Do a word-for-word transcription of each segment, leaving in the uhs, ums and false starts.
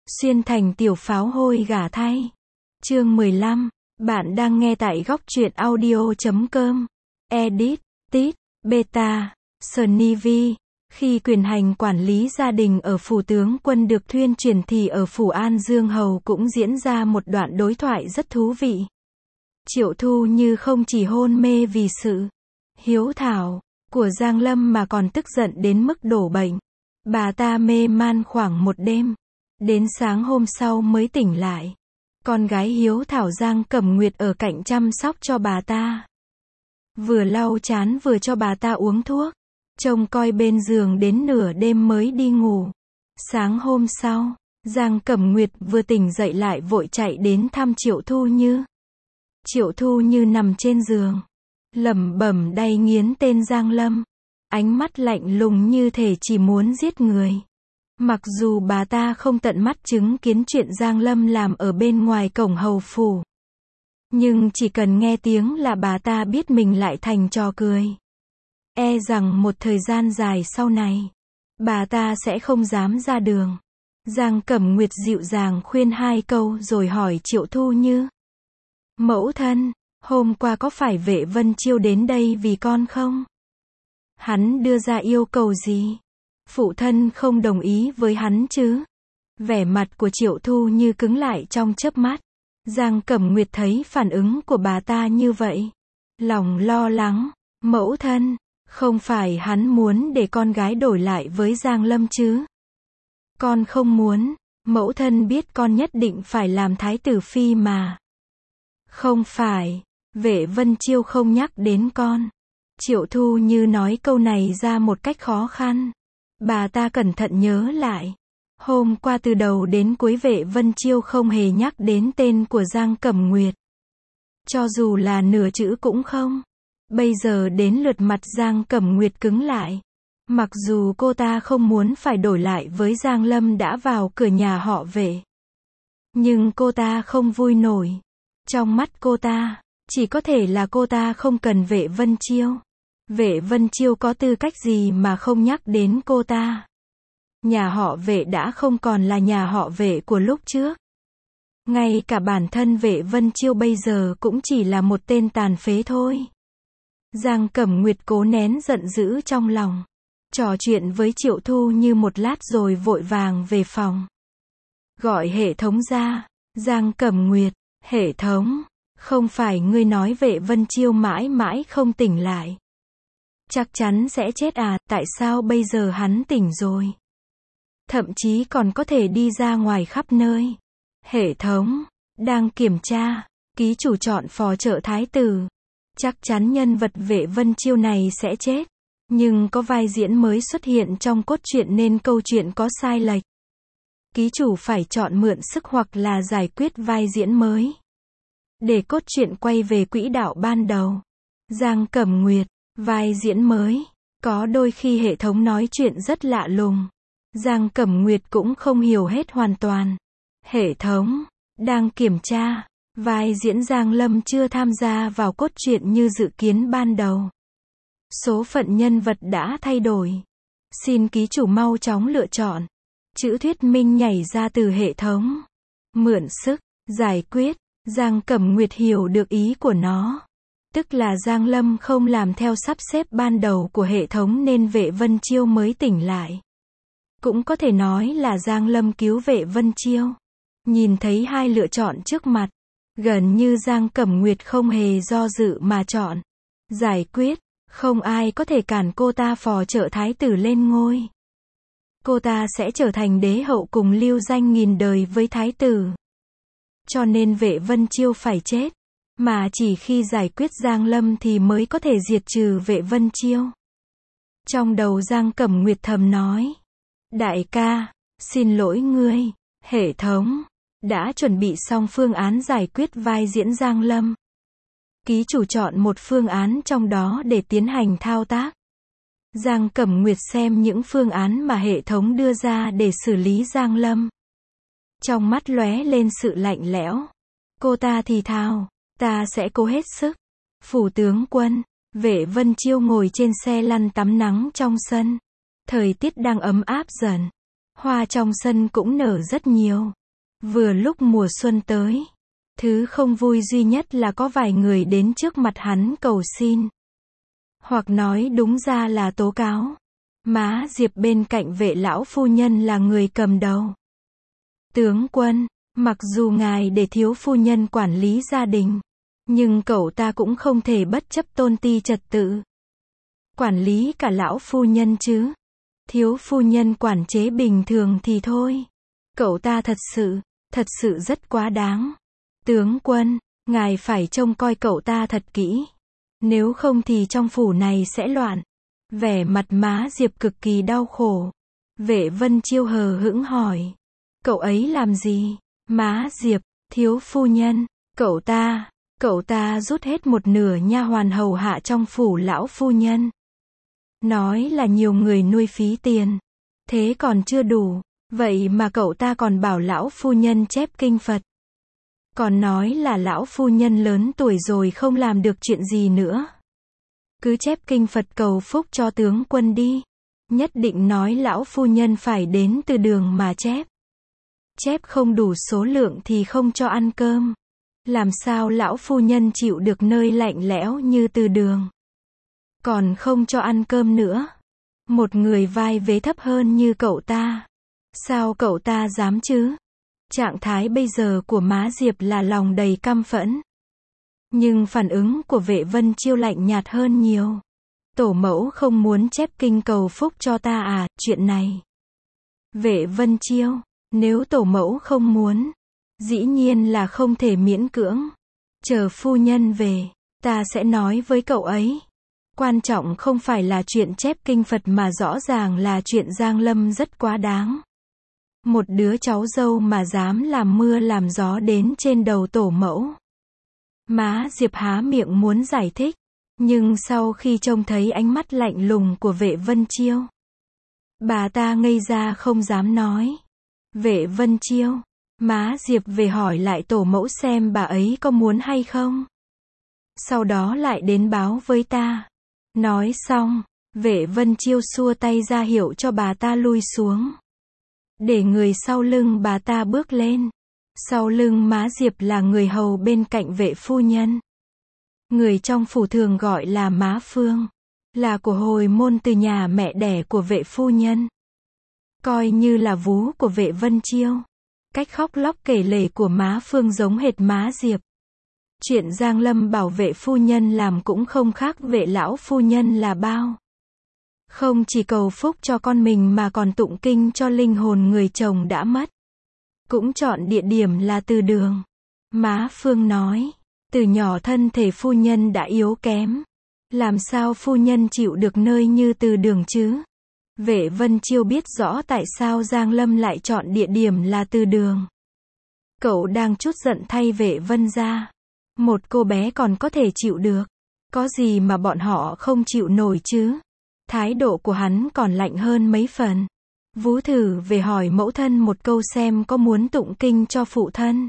Xuyên thành tiểu pháo hôi gả thay. Chương mười lăm. Bạn đang nghe tại góc truyện audio chấm com. Edit, Tit, Beta, Sunny. Khi quyền hành quản lý gia đình ở phủ tướng quân được thuyên truyền thì ở phủ An Dương Hầu cũng diễn ra một đoạn đối thoại rất thú vị. Triệu Thu Như không chỉ hôn mê vì sự hiếu thảo của Giang Lâm mà còn tức giận đến mức đổ bệnh. Bà ta mê man khoảng một đêm. Đến sáng hôm sau mới tỉnh lại. Con gái hiếu thảo Giang Cẩm Nguyệt ở cạnh chăm sóc cho bà ta. Vừa lau chán vừa cho bà ta uống thuốc. Trông coi bên giường đến nửa đêm mới đi ngủ. Sáng hôm sau, Giang Cẩm Nguyệt vừa tỉnh dậy lại vội chạy đến thăm Triệu Thu Như. Triệu Thu Như nằm trên giường, lẩm bẩm đay nghiến tên Giang Lâm. Ánh mắt lạnh lùng như thể chỉ muốn giết người. Mặc dù bà ta không tận mắt chứng kiến chuyện Giang Lâm làm ở bên ngoài cổng hầu phủ. Nhưng chỉ cần nghe tiếng là bà ta biết mình lại thành trò cười. E rằng một thời gian dài sau này, bà ta sẽ không dám ra đường. Giang Cẩm Nguyệt dịu dàng khuyên hai câu rồi hỏi Triệu Thu Như. Mẫu thân, hôm qua có phải Vệ Vân Chiêu đến đây vì con không? Hắn đưa ra yêu cầu gì? Phụ thân không đồng ý với hắn chứ? Vẻ mặt của Triệu Thu Như cứng lại trong chớp mắt. Giang Cẩm Nguyệt thấy phản ứng của bà ta như vậy, lòng lo lắng. Mẫu thân, không phải hắn muốn để con gái đổi lại với Giang Lâm chứ? Con không muốn, mẫu thân biết con nhất định phải làm thái tử phi mà. Không phải, Vệ Vân Chiêu không nhắc đến con. Triệu Thu Như nói câu này ra một cách khó khăn. Bà ta cẩn thận nhớ lại. Hôm qua từ đầu đến cuối Vệ Vân Chiêu không hề nhắc đến tên của Giang Cẩm Nguyệt. Cho dù là nửa chữ cũng không. Bây giờ đến lượt mặt Giang Cẩm Nguyệt cứng lại. Mặc dù cô ta không muốn phải đổi lại với Giang Lâm đã vào cửa nhà họ Vệ. Nhưng cô ta không vui nổi. Trong mắt cô ta, chỉ có thể là cô ta không cần Vệ Vân Chiêu. Vệ Vân Chiêu có tư cách gì mà không nhắc đến cô ta? Nhà họ Vệ đã không còn là nhà họ Vệ của lúc trước. Ngay cả bản thân Vệ Vân Chiêu bây giờ cũng chỉ là một tên tàn phế thôi. Giang Cẩm Nguyệt cố nén giận dữ trong lòng. Trò chuyện với Triệu Thu Như một lát rồi vội vàng về phòng. Gọi hệ thống ra. Giang Cẩm Nguyệt, hệ thống, không phải ngươi nói Vệ Vân Chiêu mãi mãi không tỉnh lại. Chắc chắn sẽ chết à, tại sao bây giờ hắn tỉnh rồi? Thậm chí còn có thể đi ra ngoài khắp nơi. Hệ thống, đang kiểm tra, ký chủ chọn phò trợ thái tử. Chắc chắn nhân vật Vệ Vân Chiêu này sẽ chết. Nhưng có vai diễn mới xuất hiện trong cốt truyện nên câu chuyện có sai lệch. Ký chủ phải chọn mượn sức hoặc là giải quyết vai diễn mới. Để cốt truyện quay về quỹ đạo ban đầu. Giang Cẩm Nguyệt, vai diễn mới. Có đôi khi hệ thống nói chuyện rất lạ lùng. Giang Cẩm Nguyệt cũng không hiểu hết hoàn toàn. Hệ thống, đang kiểm tra. Vai diễn Giang Lâm chưa tham gia vào cốt truyện như dự kiến ban đầu. Số phận nhân vật đã thay đổi. Xin ký chủ mau chóng lựa chọn. Chữ thuyết minh nhảy ra từ hệ thống. Mượn sức, giải quyết. Giang Cẩm Nguyệt hiểu được ý của nó. Tức là Giang Lâm không làm theo sắp xếp ban đầu của hệ thống nên Vệ Vân Chiêu mới tỉnh lại. Cũng có thể nói là Giang Lâm cứu Vệ Vân Chiêu. Nhìn thấy hai lựa chọn trước mặt. Gần như Giang Cẩm Nguyệt không hề do dự mà chọn. Giải quyết, không ai có thể cản cô ta phò trợ thái tử lên ngôi. Cô ta sẽ trở thành đế hậu cùng lưu danh nghìn đời với thái tử. Cho nên Vệ Vân Chiêu phải chết. Mà chỉ khi giải quyết Giang Lâm thì mới có thể diệt trừ Vệ Vân Chiêu. Trong đầu Giang Cẩm Nguyệt thầm nói. Đại ca, xin lỗi ngươi, hệ thống đã chuẩn bị xong phương án giải quyết vai diễn Giang Lâm. Ký chủ chọn một phương án trong đó để tiến hành thao tác. Giang Cẩm Nguyệt xem những phương án mà hệ thống đưa ra để xử lý Giang Lâm. Trong mắt lóe lên sự lạnh lẽo. Cô ta thì thào, ta sẽ cố hết sức. Phủ tướng quân, Vệ Vân Chiêu ngồi trên xe lăn tắm nắng trong sân. Thời tiết đang ấm áp dần. Hoa trong sân cũng nở rất nhiều. Vừa lúc mùa xuân tới. Thứ không vui duy nhất là có vài người đến trước mặt hắn cầu xin. Hoặc nói đúng ra là tố cáo. Má Diệp bên cạnh Vệ lão phu nhân là người cầm đầu. Tướng quân, mặc dù ngài để thiếu phu nhân quản lý gia đình, nhưng cậu ta cũng không thể bất chấp tôn ti trật tự. Quản lý cả lão phu nhân chứ. Thiếu phu nhân quản chế bình thường thì thôi. Cậu ta thật sự, thật sự rất quá đáng. Tướng quân, ngài phải trông coi cậu ta thật kỹ. Nếu không thì trong phủ này sẽ loạn. Vẻ mặt má Diệp cực kỳ đau khổ. Vệ Vân Chiêu hờ hững hỏi. Cậu ấy làm gì? Má Diệp, thiếu phu nhân, cậu ta, cậu ta rút hết một nửa nha hoàn hầu hạ trong phủ lão phu nhân. Nói là nhiều người nuôi phí tiền. Thế còn chưa đủ. Vậy mà cậu ta còn bảo lão phu nhân chép kinh Phật. Còn nói là lão phu nhân lớn tuổi rồi không làm được chuyện gì nữa. Cứ chép kinh Phật cầu phúc cho tướng quân đi. Nhất định nói lão phu nhân phải đến từ đường mà chép. Chép không đủ số lượng thì không cho ăn cơm. Làm sao lão phu nhân chịu được nơi lạnh lẽo như từ đường. Còn không cho ăn cơm nữa. Một người vai vế thấp hơn như cậu ta. Sao cậu ta dám chứ? Trạng thái bây giờ của má Diệp là lòng đầy căm phẫn. Nhưng phản ứng của Vệ Vân Chiêu lạnh nhạt hơn nhiều. Tổ mẫu không muốn chép kinh cầu phúc cho ta à, chuyện này. Vệ Vân Chiêu, nếu tổ mẫu không muốn, dĩ nhiên là không thể miễn cưỡng. Chờ phu nhân về, ta sẽ nói với cậu ấy. Quan trọng không phải là chuyện chép kinh Phật mà rõ ràng là chuyện Giang Lâm rất quá đáng. Một đứa cháu dâu mà dám làm mưa làm gió đến trên đầu tổ mẫu. Má Diệp há miệng muốn giải thích, nhưng sau khi trông thấy ánh mắt lạnh lùng của Vệ Vân Chiêu, bà ta ngây ra không dám nói. Vệ Vân Chiêu, má Diệp về hỏi lại tổ mẫu xem bà ấy có muốn hay không. Sau đó lại đến báo với ta. Nói xong, Vệ Vân Chiêu xua tay ra hiệu cho bà ta lui xuống. Để người sau lưng bà ta bước lên. Sau lưng má Diệp là người hầu bên cạnh Vệ phu nhân. Người trong phủ thường gọi là má Phương. Là của hồi môn từ nhà mẹ đẻ của Vệ phu nhân. Coi như là vú của Vệ Vân Chiêu. Cách khóc lóc kể lể của má Phương giống hệt má Diệp. Chuyện Giang Lâm bảo Vệ phu nhân làm cũng không khác Vệ lão phu nhân là bao. Không chỉ cầu phúc cho con mình mà còn tụng kinh cho linh hồn người chồng đã mất. Cũng chọn địa điểm là từ đường. Má Phương nói, từ nhỏ thân thể phu nhân đã yếu kém. Làm sao phu nhân chịu được nơi như từ đường chứ? Vệ Vân Chiêu biết rõ tại sao Giang Lâm lại chọn địa điểm là từ đường. Cậu đang chút giận thay Vệ Vân gia. Một cô bé còn có thể chịu được. Có gì mà bọn họ không chịu nổi chứ? Thái độ của hắn còn lạnh hơn mấy phần. Vú thử về hỏi mẫu thân một câu xem có muốn tụng kinh cho phụ thân.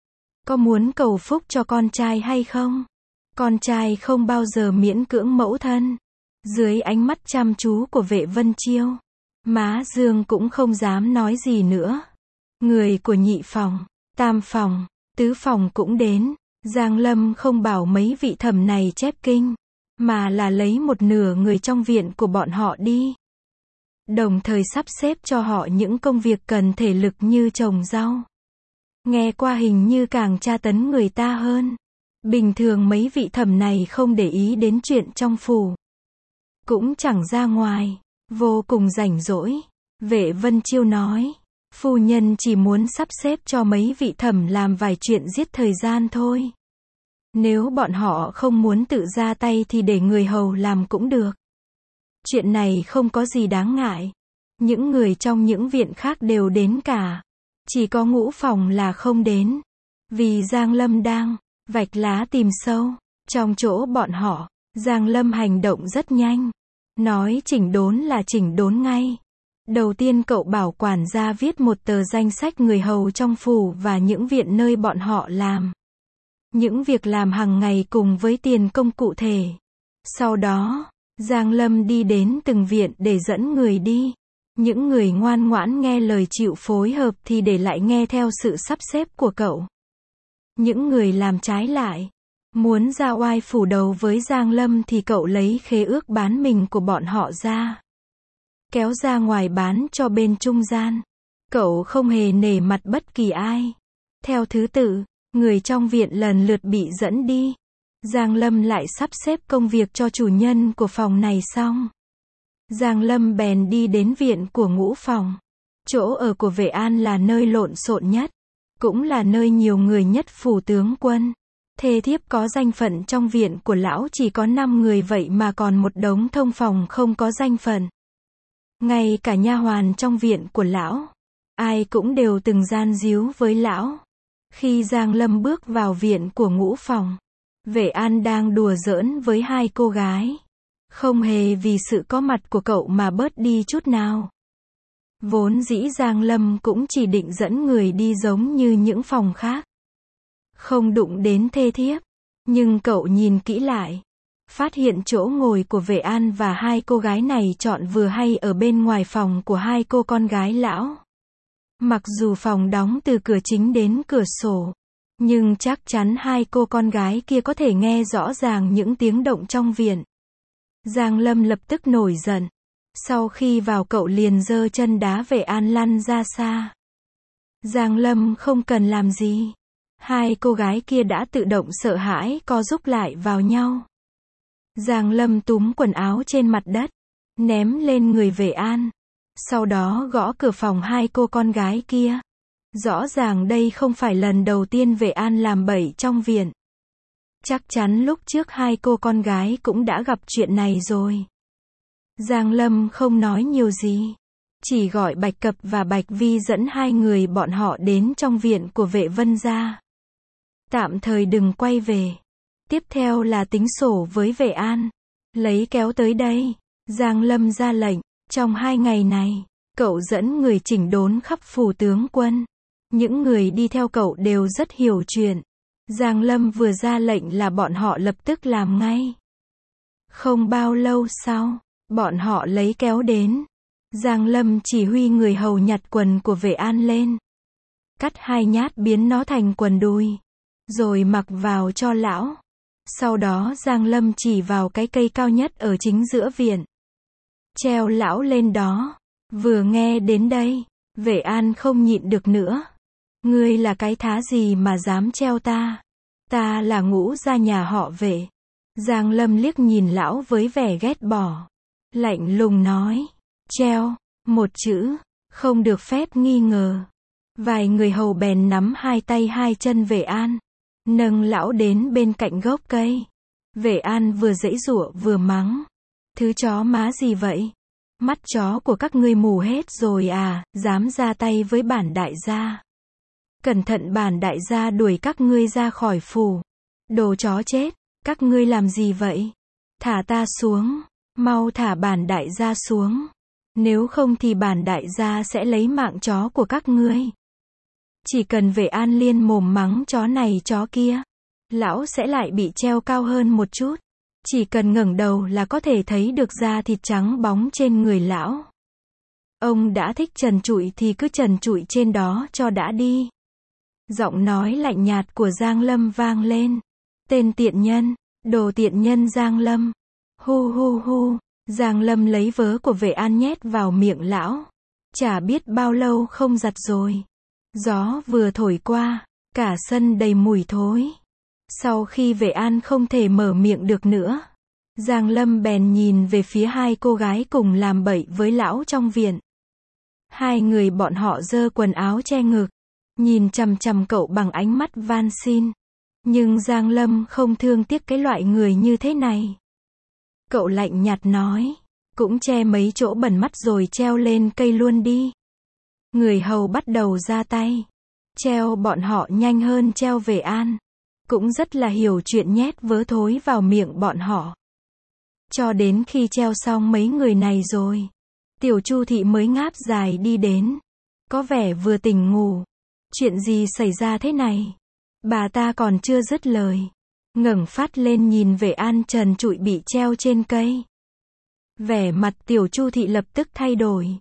Có muốn cầu phúc cho con trai hay không? Con trai không bao giờ miễn cưỡng mẫu thân. Dưới ánh mắt chăm chú của Vệ Vân Chiêu, má Dương cũng không dám nói gì nữa. Người của nhị phòng, tam phòng, tứ phòng cũng đến. Giang Lâm không bảo mấy vị thẩm này chép kinh, mà là lấy một nửa người trong viện của bọn họ đi. Đồng thời sắp xếp cho họ những công việc cần thể lực như trồng rau. Nghe qua hình như càng tra tấn người ta hơn. Bình thường mấy vị thẩm này không để ý đến chuyện trong phủ. Cũng chẳng ra ngoài. Vô cùng rảnh rỗi. Vệ Vân Chiêu nói. Phu nhân chỉ muốn sắp xếp cho mấy vị thẩm làm vài chuyện giết thời gian thôi. Nếu bọn họ không muốn tự ra tay thì để người hầu làm cũng được. Chuyện này không có gì đáng ngại. Những người trong những viện khác đều đến cả. Chỉ có ngũ phòng là không đến. Vì Giang Lâm đang vạch lá tìm sâu. Trong chỗ bọn họ, Giang Lâm hành động rất nhanh. Nói chỉnh đốn là chỉnh đốn ngay. Đầu tiên cậu bảo quản gia viết một tờ danh sách người hầu trong phủ và những viện nơi bọn họ làm. Những việc làm hàng ngày cùng với tiền công cụ thể. Sau đó, Giang Lâm đi đến từng viện để dẫn người đi. Những người ngoan ngoãn nghe lời chịu phối hợp thì để lại nghe theo sự sắp xếp của cậu. Những người làm trái lại, muốn ra oai phủ đầu với Giang Lâm thì cậu lấy khế ước bán mình của bọn họ ra, kéo ra ngoài bán cho bên trung gian. Cậu không hề nể mặt bất kỳ ai. Theo thứ tự, người trong viện lần lượt bị dẫn đi. Giang Lâm lại sắp xếp công việc cho chủ nhân của phòng này xong. Giang Lâm bèn đi đến viện của Ngũ Phòng. Chỗ ở của Vệ An là nơi lộn xộn nhất, cũng là nơi nhiều người nhất phủ tướng quân. Thê thiếp có danh phận trong viện của lão chỉ có năm người, vậy mà còn một đống thông phòng không có danh phận. Ngay cả nha hoàn trong viện của lão, ai cũng đều từng gian díu với lão. Khi Giang Lâm bước vào viện của Ngũ Phòng, Vệ An đang đùa giỡn với hai cô gái. Không hề vì sự có mặt của cậu mà bớt đi chút nào. Vốn dĩ Giang Lâm cũng chỉ định dẫn người đi giống như những phòng khác, không đụng đến thê thiếp. Nhưng cậu nhìn kỹ lại, phát hiện chỗ ngồi của Vệ An và hai cô gái này chọn vừa hay ở bên ngoài phòng của hai cô con gái lão. Mặc dù phòng đóng từ cửa chính đến cửa sổ, nhưng chắc chắn hai cô con gái kia có thể nghe rõ ràng những tiếng động trong viện. Giang Lâm lập tức nổi giận. Sau khi vào cậu liền giơ chân đá Vệ An lăn ra xa. Giang Lâm không cần làm gì. Hai cô gái kia đã tự động sợ hãi co rúm lại vào nhau. Giang Lâm túm quần áo trên mặt đất, ném lên người Vệ An. Sau đó gõ cửa phòng hai cô con gái kia. Rõ ràng đây không phải lần đầu tiên Vệ An làm bậy trong viện. Chắc chắn lúc trước hai cô con gái cũng đã gặp chuyện này rồi. Giang Lâm không nói nhiều gì, chỉ gọi Bạch Cập và Bạch Vi dẫn hai người bọn họ đến trong viện của Vệ Vân gia. Tạm thời đừng quay về. Tiếp theo là tính sổ với Vệ An. Lấy kéo tới đây. Giang Lâm ra lệnh. Trong hai ngày này, cậu dẫn người chỉnh đốn khắp phủ tướng quân. Những người đi theo cậu đều rất hiểu chuyện. Giang Lâm vừa ra lệnh là bọn họ lập tức làm ngay. Không bao lâu sau, bọn họ lấy kéo đến. Giang Lâm chỉ huy người hầu nhặt quần của Vệ An lên, cắt hai nhát biến nó thành quần đùi, rồi mặc vào cho lão. Sau đó Giang Lâm chỉ vào cái cây cao nhất ở chính giữa viện, treo lão lên đó. Vừa nghe đến đây, Vệ An không nhịn được nữa. Ngươi là cái thá gì mà dám treo ta? Ta là Ngũ gia nhà họ Vệ. Giang Lâm liếc nhìn lão với vẻ ghét bỏ, lạnh lùng nói, treo, một chữ, không được phép nghi ngờ. Vài người hầu bèn nắm hai tay hai chân Vệ An, nâng lão đến bên cạnh gốc cây. Vệ An vừa giãy giụa vừa mắng, thứ chó má gì vậy? Mắt chó của các ngươi mù hết rồi à, dám ra tay với bản đại gia. Cẩn thận bản đại gia đuổi các ngươi ra khỏi phủ. Đồ chó chết, các ngươi làm gì vậy? Thả ta xuống, mau thả bản đại gia xuống. Nếu không thì bản đại gia sẽ lấy mạng chó của các ngươi. Chỉ cần Vệ An liên mồm mắng chó này chó kia, lão sẽ lại bị treo cao hơn một chút. Chỉ cần ngẩng đầu là có thể thấy được da thịt trắng bóng trên người lão. Ông đã thích trần trụi thì cứ trần trụi trên đó cho đã đi. Giọng nói lạnh nhạt của Giang Lâm vang lên. Tên tiện nhân, đồ tiện nhân Giang Lâm. Hu hu hu, Giang Lâm lấy vớ của Vệ An nhét vào miệng lão. Chả biết bao lâu không giặt rồi. Gió vừa thổi qua, cả sân đầy mùi thối. Sau khi Vệ An không thể mở miệng được nữa, Giang Lâm bèn nhìn về phía hai cô gái cùng làm bậy với lão trong viện. Hai người bọn họ giơ quần áo che ngực, nhìn chằm chằm cậu bằng ánh mắt van xin. Nhưng Giang Lâm không thương tiếc cái loại người như thế này. Cậu lạnh nhạt nói, cũng che mấy chỗ bẩn mắt rồi treo lên cây luôn đi. Người hầu bắt đầu ra tay. Treo bọn họ nhanh hơn treo Vệ An. Cũng rất là hiểu chuyện nhét vớ thối vào miệng bọn họ. Cho đến khi treo xong mấy người này rồi, Tiểu Chu thị mới ngáp dài đi đến. Có vẻ vừa tỉnh ngủ. Chuyện gì xảy ra thế này? Bà ta còn chưa dứt lời, ngẩng phát lên nhìn Vệ An trần trụi bị treo trên cây. Vẻ mặt Tiểu Chu thị lập tức thay đổi.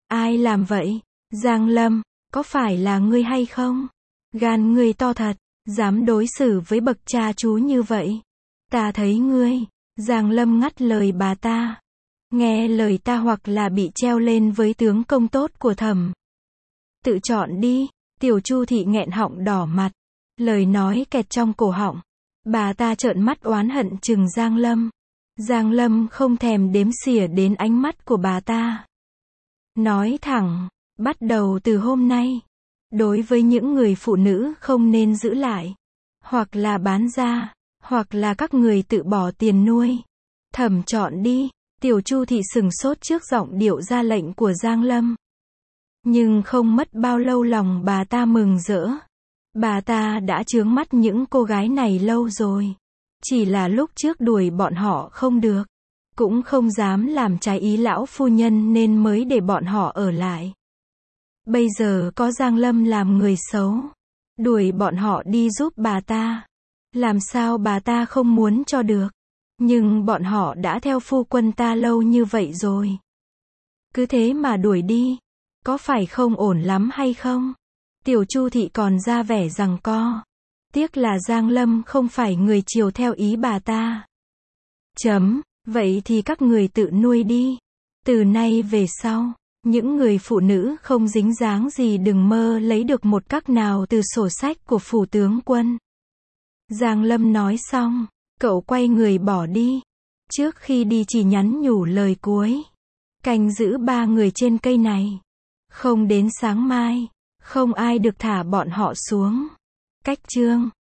Ai làm vậy? Giang Lâm, có phải là ngươi hay không? Gan ngươi to thật, dám đối xử với bậc cha chú như vậy. Ta thấy ngươi. Giang Lâm ngắt lời bà ta. Nghe lời ta hoặc là bị treo lên với tướng công tốt của Thẩm. Tự chọn đi. Tiểu Chu thị nghẹn họng đỏ mặt. Lời nói kẹt trong cổ họng. Bà ta trợn mắt oán hận chừng Giang Lâm. Giang Lâm không thèm đếm xỉa đến ánh mắt của bà ta. Nói thẳng, bắt đầu từ hôm nay, đối với những người phụ nữ không nên giữ lại, hoặc là bán ra, hoặc là các người tự bỏ tiền nuôi. Thẩm chọn đi. Tiểu Chu thị sừng sốt trước giọng điệu ra lệnh của Giang Lâm. Nhưng không mất bao lâu lòng bà ta mừng rỡ. Bà ta đã chướng mắt những cô gái này lâu rồi. Chỉ là lúc trước đuổi bọn họ không được. Cũng không dám làm trái ý lão phu nhân nên mới để bọn họ ở lại. Bây giờ có Giang Lâm làm người xấu. Đuổi bọn họ đi giúp bà ta. Làm sao bà ta không muốn cho được. Nhưng bọn họ đã theo phu quân ta lâu như vậy rồi. Cứ thế mà đuổi đi. Có phải không ổn lắm hay không? Tiểu Chu thị còn ra vẻ giằng co. Tiếc là Giang Lâm không phải người chiều theo ý bà ta. Chấm, vậy thì các người tự nuôi đi. Từ nay về sau, những người phụ nữ không dính dáng gì đừng mơ lấy được một các nào từ sổ sách của phủ tướng quân. Giang Lâm nói xong, cậu quay người bỏ đi. Trước khi đi chỉ nhắn nhủ lời cuối. Canh giữ ba người trên cây này. Không đến sáng mai, không ai được thả bọn họ xuống. Cách chương